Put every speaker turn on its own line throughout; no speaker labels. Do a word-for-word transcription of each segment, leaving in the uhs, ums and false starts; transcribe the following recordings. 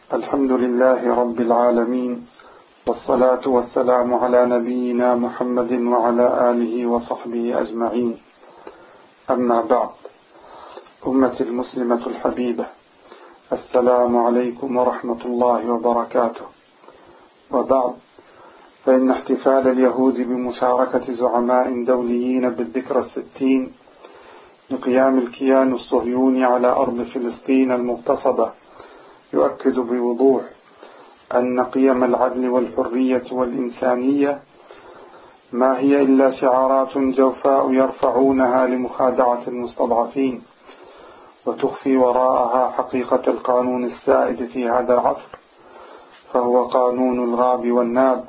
الحمد لله رب العالمين، والصلاة والسلام على نبينا محمد وعلى آله وصحبه أجمعين. أما بعد، أمة المسلمة الحبيبة، السلام عليكم ورحمة الله وبركاته. وبعد، فإن احتفال اليهود بمشاركة زعماء دوليين بالذكرى الستين لقيام الكيان الصهيوني على أرض فلسطين المغتصبة يؤكد بوضوح أن قيم العدل والحرية والإنسانية ما هي إلا شعارات جوفاء يرفعونها لمخادعة المستضعفين، وتخفي وراءها حقيقة القانون السائد في هذا العصر، فهو قانون الغاب والناب،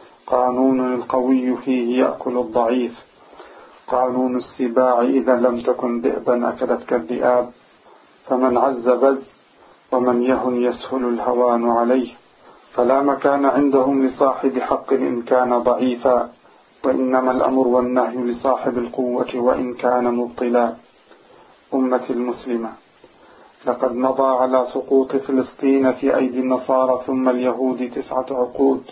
قانون القوي فيه يأكل الضعيف، قانون السباع إذا لم تكن ذئبا أكلتك الذئاب، فمن عز بز ومن يهن يسهل الهوان عليه، فلا مكان عندهم لصاحب حق إن كان ضعيفا، وإنما الأمر والنهي لصاحب القوة وإن كان مبطلا. أمة المسلمة، لقد مضى على سقوط فلسطين في أيدي النصارى ثم اليهود تسعة عقود،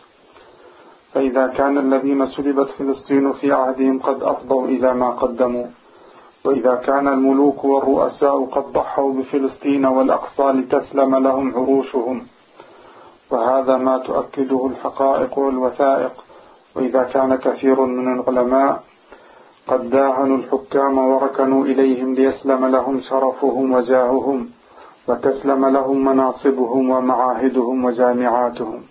فإذا كان الذين سلبت فلسطين في عهدهم قد أفضوا إلى ما قدموا، وإذا كان الملوك والرؤساء قد ضحوا بفلسطين والأقصى لتسلم لهم عروشهم، وهذا ما تؤكده الحقائق والوثائق، وإذا كان كثير من العلماء قد داهنوا الحكام وركنوا إليهم ليسلم لهم شرفهم وجاههم، وتسلم لهم مناصبهم ومعاهدهم وجامعاتهم،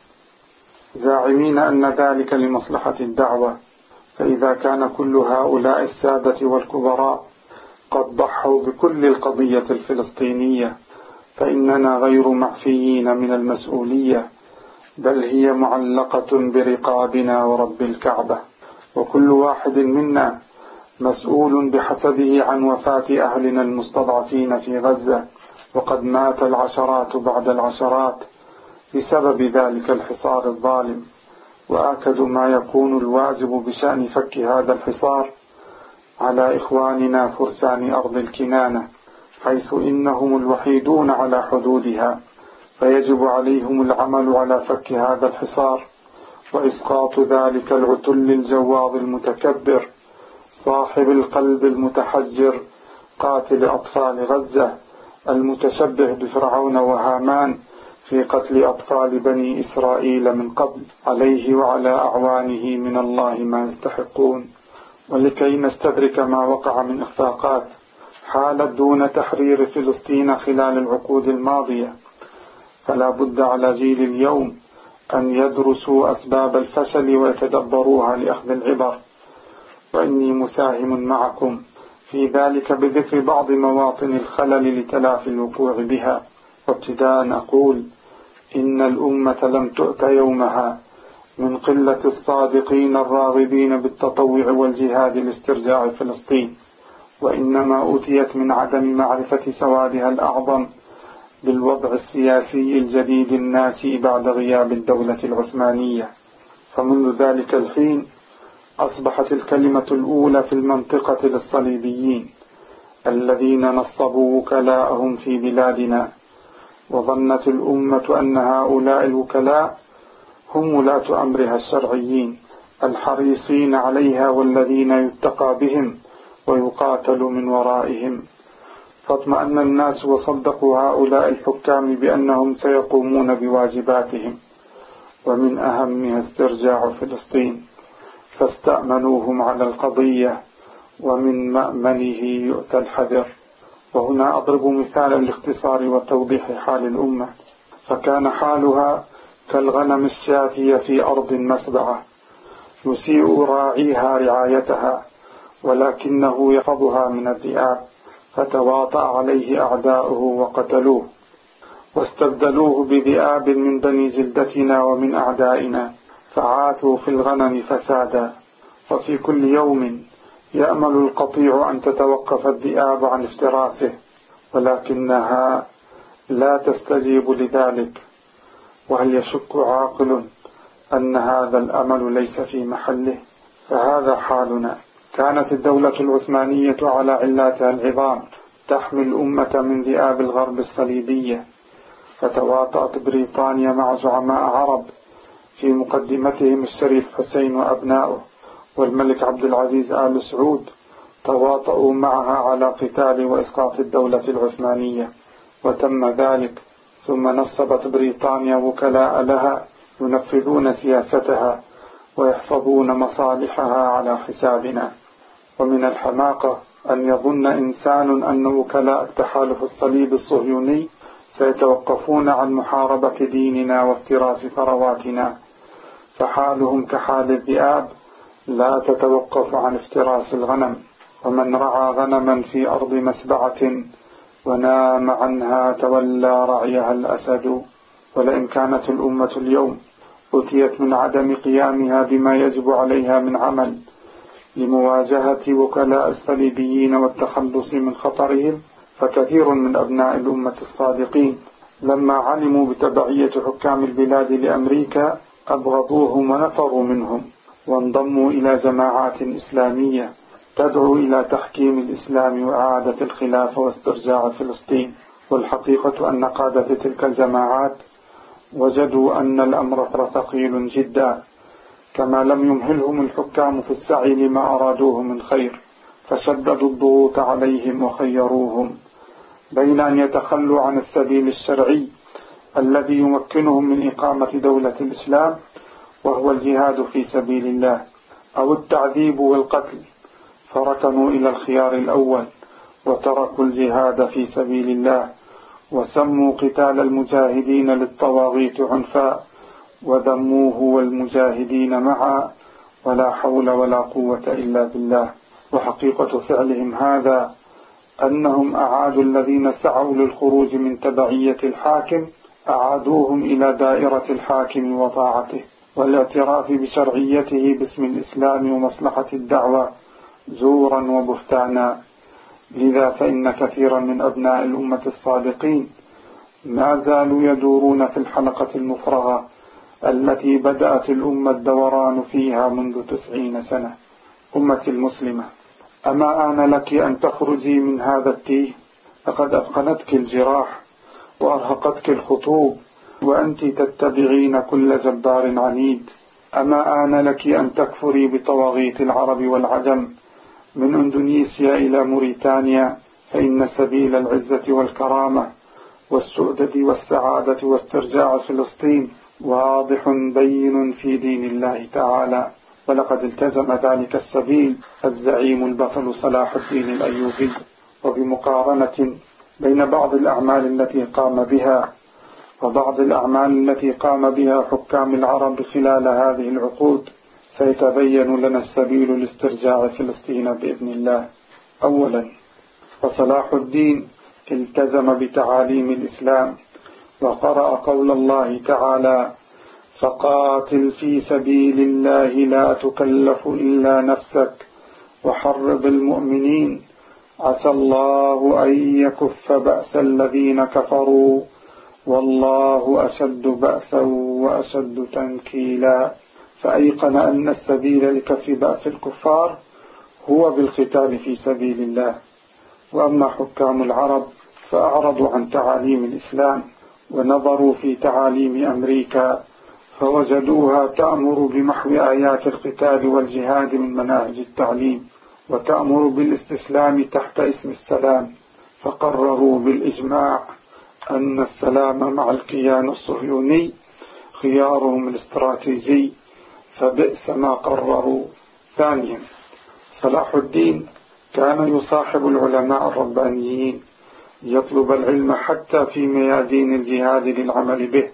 زاعمين أن ذلك لمصلحة الدعوة. فإذا كان كل هؤلاء السادة والكبراء قد ضحوا بكل القضية الفلسطينية، فإننا غير معفيين من المسؤولية، بل هي معلقة برقابنا ورب الكعبة، وكل واحد منا مسؤول بحسبه عن وفاة أهلنا المستضعفين في غزة، وقد مات العشرات بعد العشرات بسبب ذلك الحصار الظالم. وآكد ما يكون الواجب بشأن فك هذا الحصار على إخواننا فرسان أرض الكنانة، حيث إنهم الوحيدون على حدودها، فيجب عليهم العمل على فك هذا الحصار وإسقاط ذلك العتل الجواظ المتكبر صاحب القلب المتحجر قاتل أطفال غزة المتشبه بفرعون وهامان في قتل أطفال بني إسرائيل من قبل، عليه وعلى أعوانه من الله ما يستحقون. ولكي نستدرك ما وقع من إخفاقات حالت دون تحرير فلسطين خلال العقود الماضية، فلا بد على جيل اليوم أن يدرسوا أسباب الفشل ويتدبروها لأخذ العبر، وإني مساهم معكم في ذلك بذكر بعض مواطن الخلل لتلافي الوقوع بها. وابتداء أقول إن الأمة لم تؤت يومها من قلة الصادقين الراغبين بالتطوع والجهاد لاسترجاع فلسطين، وإنما أتيت من عدم معرفة سوادها الأعظم بالوضع السياسي الجديد الناسي بعد غياب الدولة العثمانية. فمنذ ذلك الحين أصبحت الكلمة الأولى في المنطقة للصليبيين الذين نصبوا وكلاءهم في بلادنا، وظنت الأمة أن هؤلاء الوكلاء هم ولاة أمرها الشرعيين الحريصين عليها، والذين يتقى بهم ويقاتل من ورائهم، فاطمأن الناس وصدقوا هؤلاء الحكام بأنهم سيقومون بواجباتهم، ومن أهمها استرجاع فلسطين، فاستأمنوهم على القضية، ومن مأمنه يؤتى الحذر. وهنا أضرب مثالا لاختصار وتوضيح حال الأمة، فكان حالها كالغنم الشاتية في أرض مسبعة يسيء راعيها رعايتها، ولكنه يحفظها من الذئاب، فتواطأ عليه أعداؤه وقتلوه، واستبدلوه بذئاب من بني جلدتنا ومن أعدائنا، فعاثوا في الغنم فسادا. وفي كل يوم يأمل القطيع أن تتوقف الذئاب عن افتراسه، ولكنها لا تستجيب لذلك. وهل يشك عاقل أن هذا الأمل ليس في محله؟ فهذا حالنا. كانت الدولة العثمانية على علاتها العظام تحمي الأمة من ذئاب الغرب الصليبية، فتواطأت بريطانيا مع زعماء عرب في مقدمتهم الشريف حسين وأبنائه والملك عبد العزيز آل سعود، تواطؤوا معها على قتال وإسقاط الدولة العثمانية، وتم ذلك. ثم نصبت بريطانيا وكلاء لها ينفذون سياستها ويحفظون مصالحها على حسابنا. ومن الحماقة أن يظن إنسان أن وكلاء التحالف الصليبي الصهيوني سيتوقفون عن محاربة ديننا وافتراس ثرواتنا، فحالهم كحال الذئاب لا تتوقف عن افتراس الغنم. ومن رعى غنما في أرض مسبعة ونام عنها تولى رعيها الأسد. ولئن كانت الأمة اليوم أتيت من عدم قيامها بما يجب عليها من عمل لمواجهة وكلاء الصليبيين والتخلص من خطرهم، فكثير من أبناء الأمة الصادقين لما علموا بتبعية حكام البلاد لأمريكا أبغضوهم ونفروا منهم، وانضموا إلى جماعات إسلامية تدعو إلى تحكيم الإسلام وإعادة الخلافة واسترجاع فلسطين. والحقيقة أن قادة تلك الجماعات وجدوا أن الأمر ثقيل جدا، كما لم يمهلهم الحكام في السعي لما أرادوه من خير، فشددوا الضغوط عليهم وخيروهم بين أن يتخلوا عن السبيل الشرعي الذي يمكنهم من إقامة دولة الإسلام وهو الجهاد في سبيل الله، أو التعذيب والقتل، فركنوا إلى الخيار الأول وتركوا الجهاد في سبيل الله، وسموا قتال المجاهدين للطواغيت عنفا، وذموه والمجاهدين معا، ولا حول ولا قوة إلا بالله. وحقيقة فعلهم هذا أنهم أعادوا الذين سعوا للخروج من تبعية الحاكم، أعادوهم إلى دائرة الحاكم وطاعته والاعتراف بشرعيته باسم الإسلام ومصلحة الدعوة زورا وبهتانا. لذا فإن كثيرا من أبناء الأمة الصادقين ما زالوا يدورون في الحلقة المفرغة التي بدأت الأمة الدوران فيها منذ تسعين سنة. أمتي المسلمة، أما آن لك أن تخرجي من هذا التيه؟ لقد أثقلتك الجراح وأرهقتك الخطوب، وأنت تتبعين كل جبار عنيد. أما آن لك أن تكفري بطواغيت العرب والعجم من إندونيسيا إلى موريتانيا، فإن سبيل العزة والكرامة والسؤدد والسعادة واسترجاع فلسطين واضح بين في دين الله تعالى، ولقد التزم ذلك السبيل الزعيم البطل صلاح الدين الأيوبي. وبمقارنة بين بعض الأعمال التي قام بها وبعض الأعمال التي قام بها حكام العرب خلال هذه العقود سيتبين لنا السبيل لاسترجاع فلسطين بإذن الله. أولا، فصلاح الدين التزم بتعاليم الإسلام وقرأ قول الله تعالى: فقاتل في سبيل الله لا تكلف إلا نفسك وحرض المؤمنين عسى الله أن يكف بأس الذين كفروا والله أشد بأسا وأشد تنكيلا. فأيقن أن السبيل لكف بأس الكفار هو بالقتال في سبيل الله. وأما حكام العرب فأعرضوا عن تعاليم الإسلام ونظروا في تعاليم أمريكا فوجدوها تأمر بمحو آيات القتال والجهاد من مناهج التعليم، وتأمر بالاستسلام تحت اسم السلام، فقرروا بالإجماع أن السلام مع الكيان الصهيوني خيارهم الاستراتيجي، فبئس ما قرروا. ثانيا، صلاح الدين كان يصاحب العلماء الربانيين يطلب العلم حتى في ميادين الجهاد للعمل به،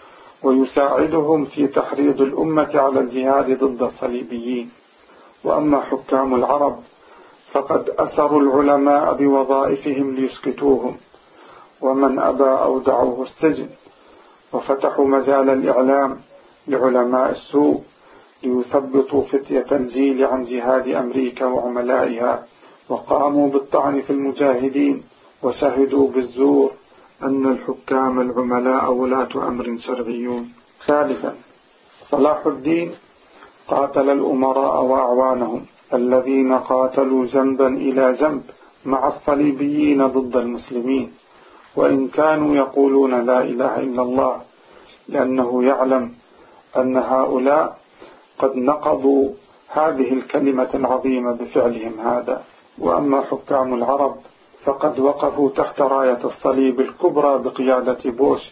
ويساعدهم في تحريض الأمة على الجهاد ضد الصليبيين. وأما حكام العرب فقد أسروا العلماء بوظائفهم ليسكتوهم، ومن أبى أودعوه السجن، وفتحوا مجال الإعلام لعلماء السوء ليثبطوا فتية الجيل عن جهاد أمريكا وعملائها، وقاموا بالطعن في المجاهدين، وشهدوا بالزور أن الحكام العملاء ولاة أمر شرعيون. ثالثا، صلاح الدين قاتل الأمراء وأعوانهم الذين قاتلوا جنبا إلى جنب مع الصليبيين ضد المسلمين، وإن كانوا يقولون لا إله إلا الله، لأنه يعلم أن هؤلاء قد نقضوا هذه الكلمة العظيمة بفعلهم هذا. وأما حكام العرب فقد وقفوا تحت راية الصليب الكبرى بقيادة بوش،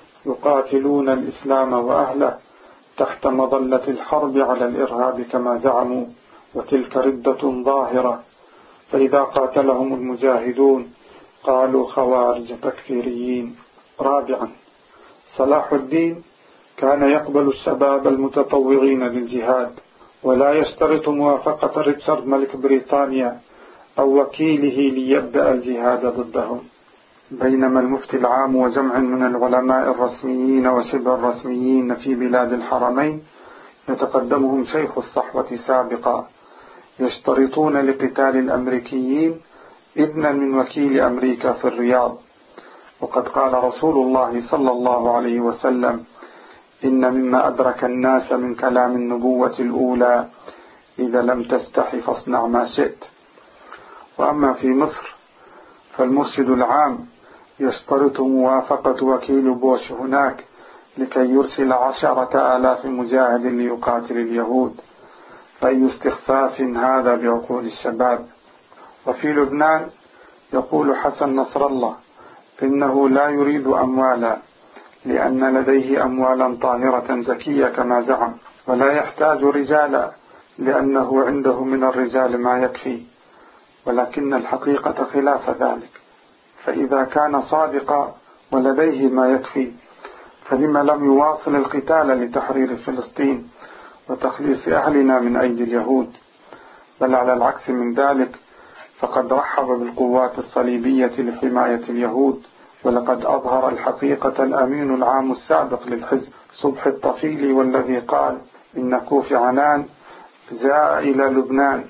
يقاتلون الإسلام وأهله تحت مظلة الحرب على الإرهاب كما زعموا، وتلك ردة ظاهرة، فإذا قاتلهم المجاهدون قالوا خوارج تكفيريين. رابعا، صلاح الدين كان يقبل الشباب المتطوعين للجهاد، ولا يشترط موافقة ريتشارد ملك بريطانيا أو وكيله ليبدأ الجهاد ضدهم. بينما المفتي العام وجمع من العلماء الرسميين وشبه الرسميين في بلاد الحرمين يتقدمهم شيخ الصحوة سابقا، يشترطون لقتال الأمريكيين إذنا من وكيل أمريكا في الرياض. وقد قال رسول الله صلى الله عليه وسلم: إن مما أدرك الناس من كلام النبوة الأولى إذا لم تستح فاصنع ما شئت. وأما في مصر فالمرشد العام يشترط موافقة وكيل بوش هناك لكي يرسل عشرة آلاف مجاهد ليقاتل اليهود، فأي استخفاف هذا بعقول الشباب. وفي لبنان يقول حسن نصر الله إنه لا يريد أموالا، لأن لديه أموالا طاهرة زكية كما زعم، ولا يحتاج رجالا لأنه عنده من الرجال ما يكفي، ولكن الحقيقة خلاف ذلك. فإذا كان صادقا ولديه ما يكفي فلما لم يواصل القتال لتحرير فلسطين وتخليص أهلنا من أيدي اليهود؟ بل على العكس من ذلك، فقد رحب بالقوات الصليبية لحماية اليهود. ولقد أظهر الحقيقة الأمين العام السابق للحزب صبحي الطفيلي، والذي قال إن كوفي عنان جاء إلى لبنان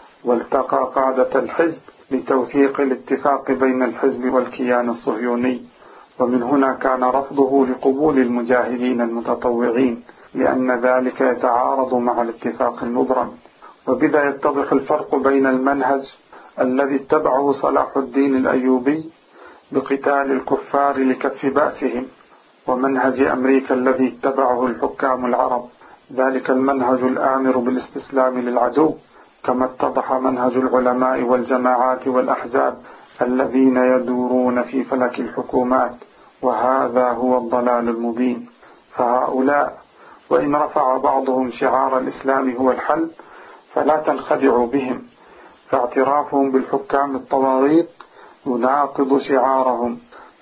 والتقى قادة الحزب لتوثيق الاتفاق بين الحزب والكيان الصهيوني، ومن هنا كان رفضه لقبول المجاهدين المتطوعين، لأن ذلك يتعارض مع الاتفاق المبرم. وبذا يتضح الفرق بين المنهج الذي اتبعه صلاح الدين الأيوبي بقتال الكفار لكف بأسهم، ومنهج أمريكا الذي اتبعه الحكام العرب، ذلك المنهج الآمر بالاستسلام للعدو، كما اتضح منهج العلماء والجماعات والأحزاب الذين يدورون في فلك الحكومات، وهذا هو الضلال المبين. فهؤلاء وإن رفع بعضهم شعار الإسلام هو الحل فلا تنخدعوا بهم، فاعترافهم بالحكام الطواغيت يناقض شعارهم،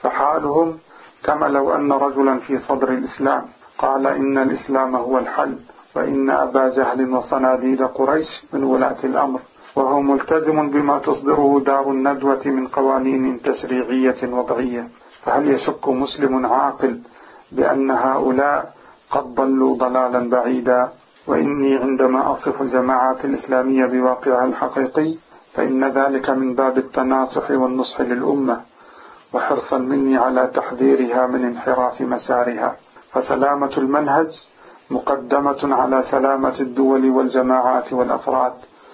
فحالهم كما لو أن رجلا في صدر الإسلام قال إن الإسلام هو الحل، وإن أبا جهل وصناديد قريش من ولاة الأمر، وهو ملتزم بما تصدره دار الندوة من قوانين تشريعية وضعية. فهل يشك مسلم عاقل بأن هؤلاء قد ضلوا ضلالا بعيدا؟ وإني عندما أصف الجماعات الإسلامية بواقعها الحقيقي فإن ذلك من باب التناصح والنصح للأمة، وحرصا مني على تحذيرها من انحراف مسارها. فسلامة المنهج مقدمة على سلامة الدول والجماعات والأفراد،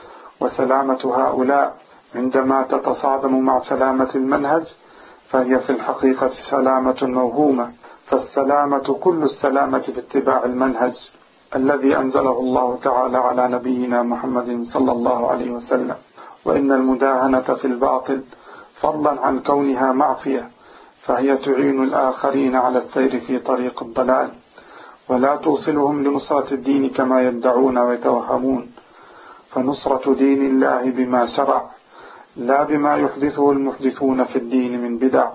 وسلامة هؤلاء عندما تتصادم مع سلامة المنهج فهي في الحقيقة سلامة موهومة. فالسلامة كل السلامة في اتباع المنهج الذي أنزله الله تعالى على نبينا محمد صلى الله عليه وسلم. وإن المداهنة في الباطل فضلا عن كونها معصية فهي تعين الآخرين على السير في طريق الضلال، ولا توصلهم لنصرة الدين كما يدعون ويتوهمون. فنصرة دين الله بما شرع لا بما يحدثه المحدثون في الدين من بدع.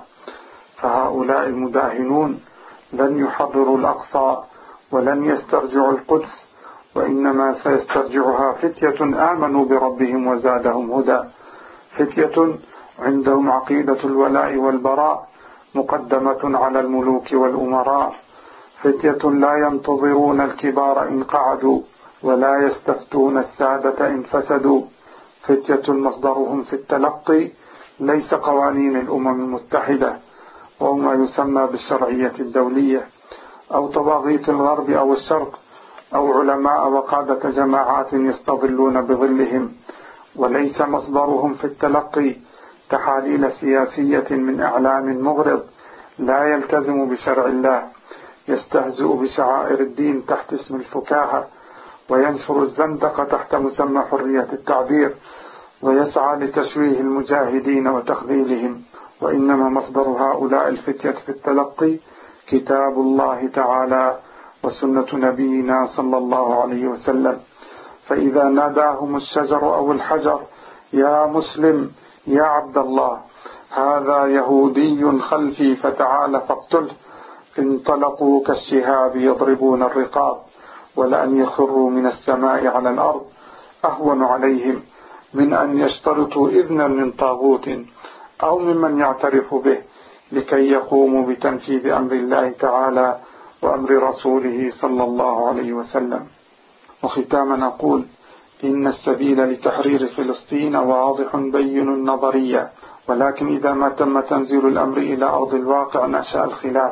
فهؤلاء المداهنون لن يحرروا الأقصى ولن يسترجعوا القدس، وإنما سيسترجعها فتية آمنوا بربهم وزادهم هدى، فتية عندهم عقيدة الولاء والبراء مقدمة على الملوك والأمراء، فتية لا ينتظرون الكبار إن قعدوا ولا يستفتون السادة إن فسدوا، فتية مصدرهم في التلقي ليس قوانين الأمم المتحدة وما يسمى بالشرعية الدولية أو طواغيت الغرب أو الشرق أو علماء وقادة جماعات يستظلون بظلهم، وليس مصدرهم في التلقي تحاليل سياسية من إعلام مغرض لا يلتزم بشرع الله، يستهزئ بشعائر الدين تحت اسم الفكاهة، وينشر الزندقة تحت مسمى حرية التعبير، ويسعى لتشويه المجاهدين وتخذيلهم. وإنما مصدر هؤلاء الفتية في التلقي كتاب الله تعالى وسنة نبينا صلى الله عليه وسلم. فإذا ناداهم الشجر أو الحجر يا مسلم يا عبد الله هذا يهودي خلفي فتعال فاقتله، انطلقوا كالشهاب يضربون الرقاب، ولأن يخروا من السماء على الأرض أهون عليهم من أن يشترطوا إذنا من طاغوت أو ممن يعترف به لكي يقوموا بتنفيذ أمر الله تعالى وأمر رسوله صلى الله عليه وسلم. وختاما نقول إن السبيل لتحرير فلسطين واضح بين نظريا، ولكن إذا ما تم تنزيل الأمر إلى أرض الواقع نشأ الخلاف.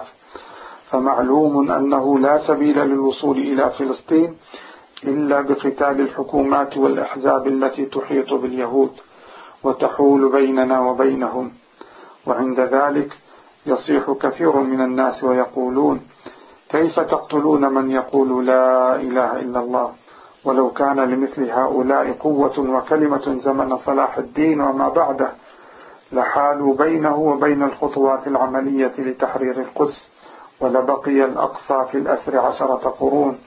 فمعلوم أنه لا سبيل للوصول إلى فلسطين إلا بقتال الحكومات والأحزاب التي تحيط باليهود وتحول بيننا وبينهم. وعند ذلك يصيح كثير من الناس ويقولون كيف تقتلون من يقول لا إله إلا الله؟ ولو كان لمثل هؤلاء قوة وكلمة زمن صلاح الدين وما بعده لحالوا بينه وبين الخطوات العملية لتحرير القدس، ولبقي الأقصى في الأسر عشرة قرون.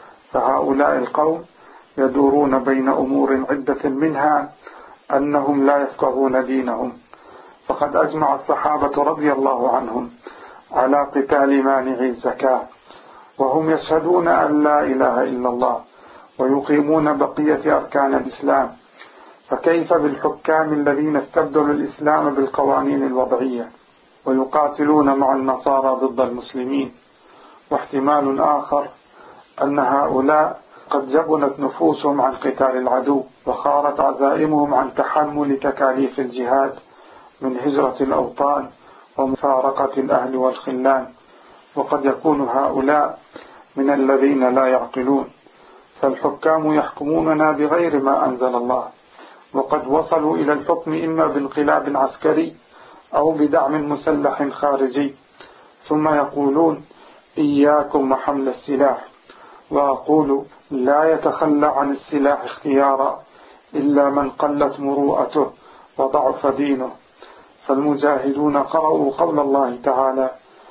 فهؤلاء القوم يدورون بين أمور عدة، منها أنهم لا يفقهون دينهم. فقد أجمع الصحابة رضي الله عنهم على قتال مانعي الزكاة، وهم يشهدون أن لا إله إلا الله ويقيمون بقية أركان الإسلام، فكيف بالحكام الذين استبدلوا الإسلام بالقوانين الوضعية ويقاتلون مع النصارى ضد المسلمين؟ واحتمال آخر أن هؤلاء قد جبنت نفوسهم عن قتال العدو، وخارت عزائمهم عن تحمل تكاليف الجهاد من هجرة الأوطان ومفارقة الأهل والخلان. وقد يكون هؤلاء من الذين لا يعقلون، فالحكام يحكموننا بغير ما أنزل الله، وقد وصلوا إلى الحكم إما بانقلاب عسكري أو بدعم مسلح خارجي، ثم يقولون إياكم وحمل السلاح. وأقول لا يتخلى عن السلاح اختيارا إلا من قلت مروءته وضعف دينه. فالمجاهدون قرأوا قول الله تعالى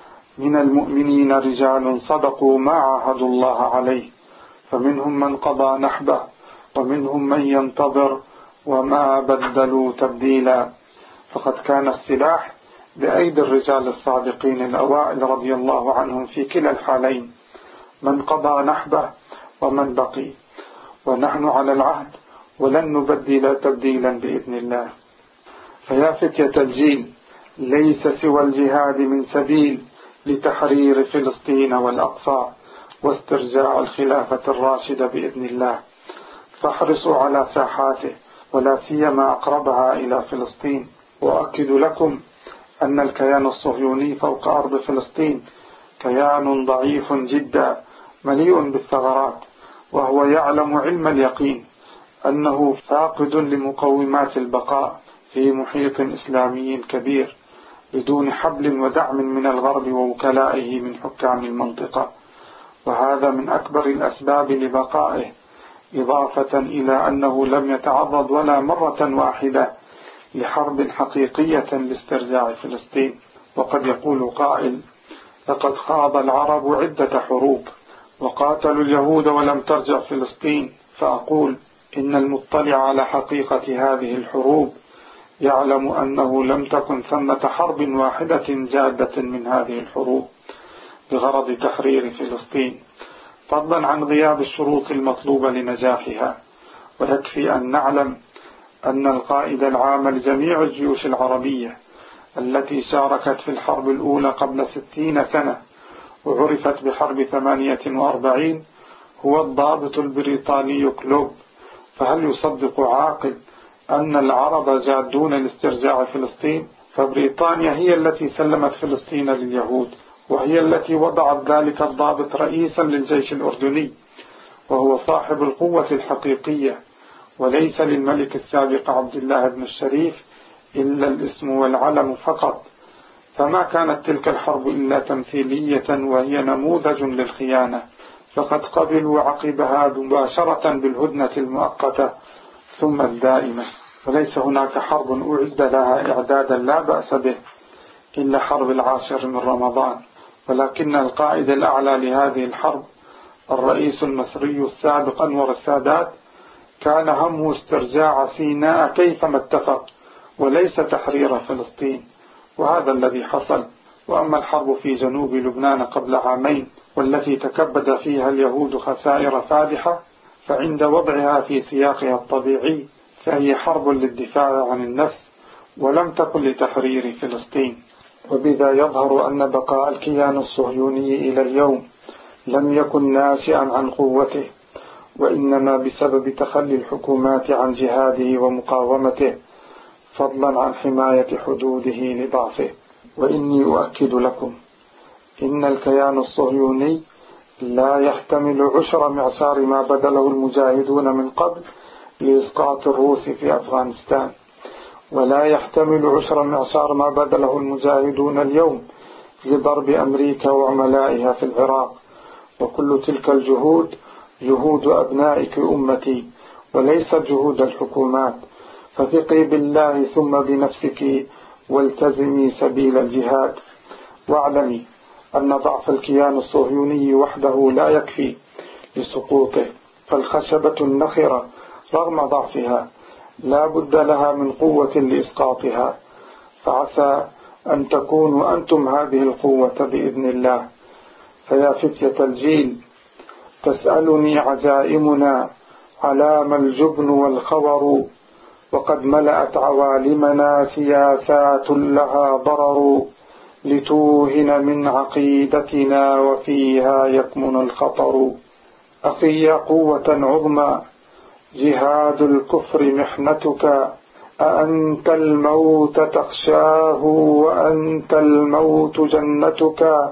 من المؤمنين رجال صدقوا ما عاهدوا الله عليه، فمنهم من قضى نحبه ومنهم من ينتظر وما بدلوا تبديلا. فقد كان السلاح بأيدي الرجال الصادقين الأوائل رضي الله عنهم في كلا الحالين، من قضى نحبه ومن بقي، ونحن على العهد ولن نبدل تبديلا بإذن الله. فيا فتية الجيل، ليس سوى الجهاد من سبيل لتحرير فلسطين والأقصى واسترجاع الخلافة الراشدة بإذن الله، فاحرصوا على ساحاته ولا سيما أقربها إلى فلسطين. وأؤكد لكم أن الكيان الصهيوني فوق أرض فلسطين كيان ضعيف جدا مليء بالثغرات، وهو يعلم علم اليقين أنه فاقد لمقومات البقاء في محيط إسلامي كبير بدون حبل ودعم من الغرب ووكلائه من حكام المنطقة، وهذا من أكبر الأسباب لبقائه، إضافة إلى أنه لم يتعرض ولا مرة واحدة لحرب حقيقية لاسترجاع فلسطين. وقد يقول قائل لقد خاض العرب عدة حروب وقاتلوا اليهود ولم ترجع فلسطين، فأقول إن المطلع على حقيقة هذه الحروب يعلم أنه لم تكن ثمة حرب واحدة جادة من هذه الحروب بغرض تحرير فلسطين، فضلا عن غياب الشروط المطلوبة لنجاحها. ويكفي أن نعلم أن القائد العام لجميع الجيوش العربية التي شاركت في الحرب الأولى قبل ستين سنة وعرفت بحرب ثمانية وأربعين هو الضابط البريطاني كلوب. فهل يصدق عاقل أن العرب جادون لاسترجاع فلسطين؟ فبريطانيا هي التي سلمت فلسطين لليهود، وهي التي وضعت ذلك الضابط رئيسا للجيش الأردني، وهو صاحب القوة الحقيقية، وليس للملك السابق عبد الله بن الشريف إلا الاسم والعلم فقط، فما كانت تلك الحرب إلا تمثيلية وهي نموذج للخيانة، فقد قبلوا عقبها مباشرة بالهدنة المؤقتة ثم الدائمة. وليس هناك حرب أعد لها إعدادا لا بأس به إلا حرب العاشر من رمضان، ولكن القائد الأعلى لهذه الحرب الرئيس المصري السابق أنور السادات كان همه استرجاع سيناء كيفما اتفق وليس تحرير فلسطين، وهذا الذي حصل. وأما الحرب في جنوب لبنان قبل عامين والتي تكبد فيها اليهود خسائر فادحة، فعند وضعها في سياقها الطبيعي فهي حرب للدفاع عن النفس ولم تكن لتحرير فلسطين. وبذا يظهر أن بقاء الكيان الصهيوني إلى اليوم لم يكن ناشئا عن قوته، وإنما بسبب تخلي الحكومات عن جهاده ومقاومته، فضلا عن حماية حدوده لضعفه. وإني أؤكد لكم إن الكيان الصهيوني لا يحتمل عشر معشار ما بذله المجاهدون من قبل لإسقاط الروس في أفغانستان، ولا يحتمل عشر معشار ما بذله المجاهدون اليوم لضرب أمريكا وعملائها في العراق. وكل تلك الجهود جهود أبنائك أمتي وليس جهود الحكومات، فثقي بالله ثم بنفسك والتزمي سبيل الجهاد. واعلمي أن ضعف الكيان الصهيوني وحده لا يكفي لسقوطه، فالخشبة النخرة رغم ضعفها لا بد لها من قوة لإسقاطها، فعسى أن تكونوا أنتم هذه القوة بإذن الله. فيا فتية الجيل، تسألني عزائمنا علام الجبن والخور، وقد ملأت عوالمنا سياسات لها ضرر، لتوهن من عقيدتنا وفيها يكمن الخطر. أخي يا قوة عظمى، جهاد الكفر محنتك، أأنت الموت تخشاه وأنت الموت جنتك.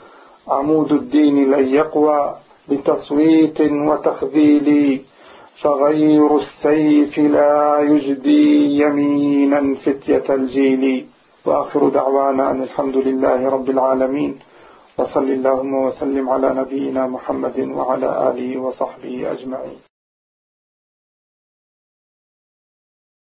عمود الدين لن يقوى بتصويت وتخذيل، فغير السيف لا يجدي يمينا فتية الجيل. وآخر دعوانا أن الحمد لله رب العالمين، وصل اللهم وسلم على نبينا محمد وعلى آله وصحبه أجمعين.